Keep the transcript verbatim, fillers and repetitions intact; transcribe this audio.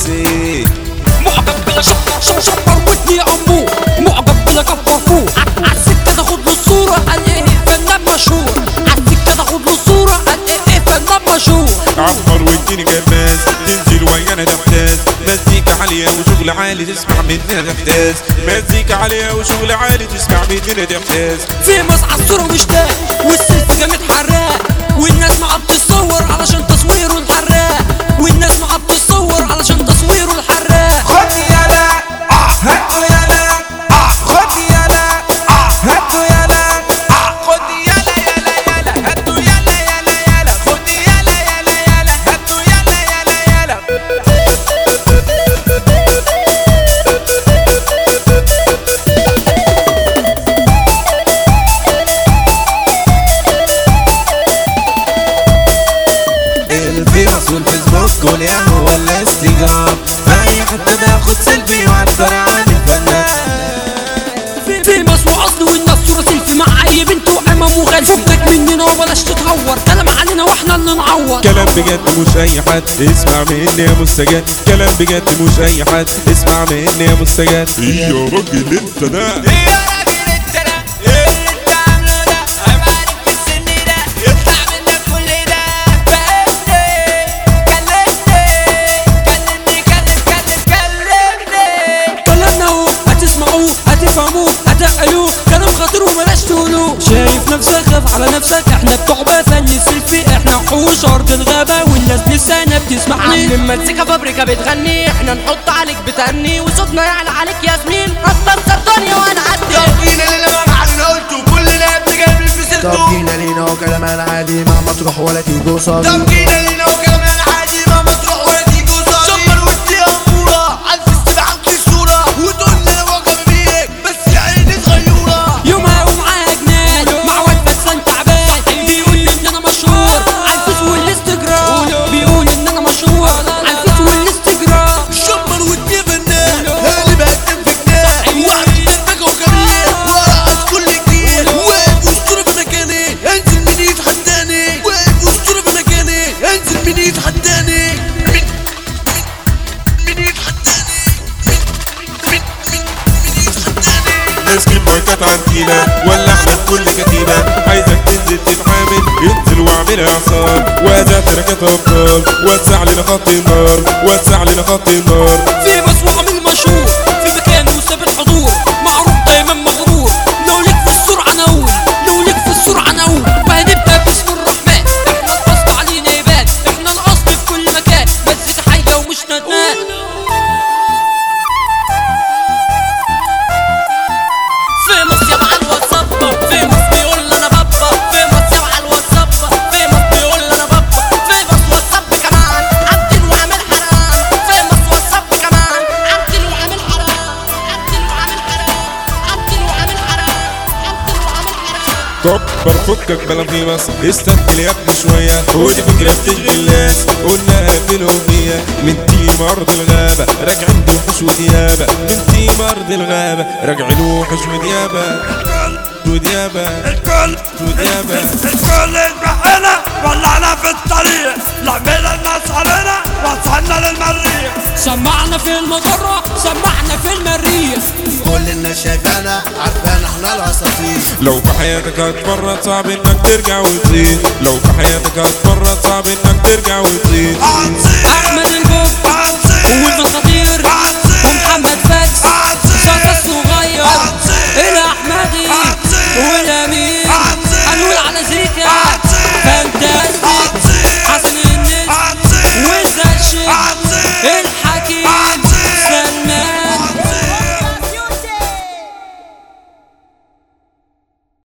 حسين. معجب بلا شفر شفر شفر ودني يا عمو، معجب بلا كفر فوق عالسكة تاخد له الصورة قال ايه فنان مشهور، عالسكة تاخد له الصورة قال ايه فنان مشهور. عمر واديني جماز ننزل ويانا نحتاز، مزيكا عالية وشغل عالي تسمع مننا تحتاز، مزيكا عالية وشغل عالي تسمع مننا تحتاز. في مص عالصورة مشتاق والسيلفي جامد حراق، والناس معاه بتتصور علشان تصويره الحراق، والناس معاه بتتصور علشان تصويره الحراق. خد يالا هاتوا يالا خد يالا هاتوا يالا خد يالا يالا يالا هاتوا يالا يالا يالا خد يالا يالا يالا هاتوا يالا يالا يالا. الفيس والفيسبوك والياهو والانستجرام، اي حتى باخد سيلفي وعالفرع عامل فنان. في مصر واصل والناس صورة سيلفي مع اي بنت وعمام وغلفي، فكك مننا وبلاش تتهور، كلام علينا واحنا اللي نعور. كلام بجد مش اي حد اسمع مني يا مستجد، كلام بجد مش اي حد اسمع مني يا مستجد. ايه يا راجل انت ده، ايه يا راجل انت ده، ايه اللي انت عامله ده، عيب عليك في السن ده، يطلع منك كل ده. فهمني كلمني كلمني كلم كلم كلمني. كلامنا اهو هتسمعوه هتفهموه هتعقلوه، كلام خاطر وملاش تقولوه. شايف نفسك خاف على نفسك، احنا بتوع فن السيلفي، احنا وحوش ارض الغابة والناس لسانا بتسمعني. عاملين مزيكا فابريكا بتغني، احنا نحط عليك بتغني وصوتنا يعلى عليك ياسمين، هتكسر الدنيا وانا عدي. طب جينا لينا ما معلنا قلتوا كلنا بنجري في سيرته. طب جينا لينا وكلام عادي مع مطروح ولا تيجي قصادي. طب جينا لينا وكلام عادي ما مطروح ولا تيجي قصادي. شمر ودي يا اموره عالفيس تبعت لي صوره وتقول لي انا معجب بيك بس يا عيني صغيره. يومها ومعاها جنان مع واد فسان تعبان، بيقول لي ان انا مشهور عالفيس والانستجرام، بيقول ان انا مشهور عالفيس والانستجرام. شمر ودي يا فنان هاني بقدم في جنان، وعامل دربكه وكبير وارقص كل جديد، واقف واسطوره في مكاني انزل مين يتحداني، واقف واسطوره في مكاني انزل مين يتحداني، مين مين يتحداني، مين مين مين مين يتحداني. نسكن ماركات عندينا ولا احنا في كل كتيبة، عايزك تنزل تتعامل انزل واعمل اعصار، وهذا تركات ابطال وسع لنا خط النار، وسع لنا خط النار. في مصر وعامل مشهور في مكانه وساب الحضور، معروف دايما مغرور، لو ليك في السرعة نقول، لو ليك في السرعة نقول. وهنبقى باسم الرحمن، احنا الاصل علينا يبان، احنا الاصل في كل مكان، مزيكا حية ومش ندمان. في مصر على الواتساب، في مصر بيقول لي انا بابا، في مصر على الواتساب، في مصر بيقول لي انا بابا، في مصر واتساب كمان عدل وعامل حرام، في مصر واتساب كمان عدل وعامل حرام، عدل وعامل حرام، عدل وعامل حرام، عدل وعامل حرام. كبر فكك بلا في مصر، استنجل يا ابني شوية، ودي فكرة بتشغل الناس، قلناها في الأغنية. من تيم أرض الغابة راجعين بوحوش وديابة، من تيم أرض الغابة راجعين وحوش وديابة وديابة الكل وديابة. الكل يذبحنا ولعنا في الطريق، لعبنا الناس علينا وصلنا للمريخ. سمعنا في المجرة سمعنا في المريخ، كل الناس شايفانا عارفانا احنا الاساطير. لو في حياتك هتفرط صعب انك ترجع وتزيد، لو في حياتك هتفرط صعب انك ترجع وتزيد. هنصير احمد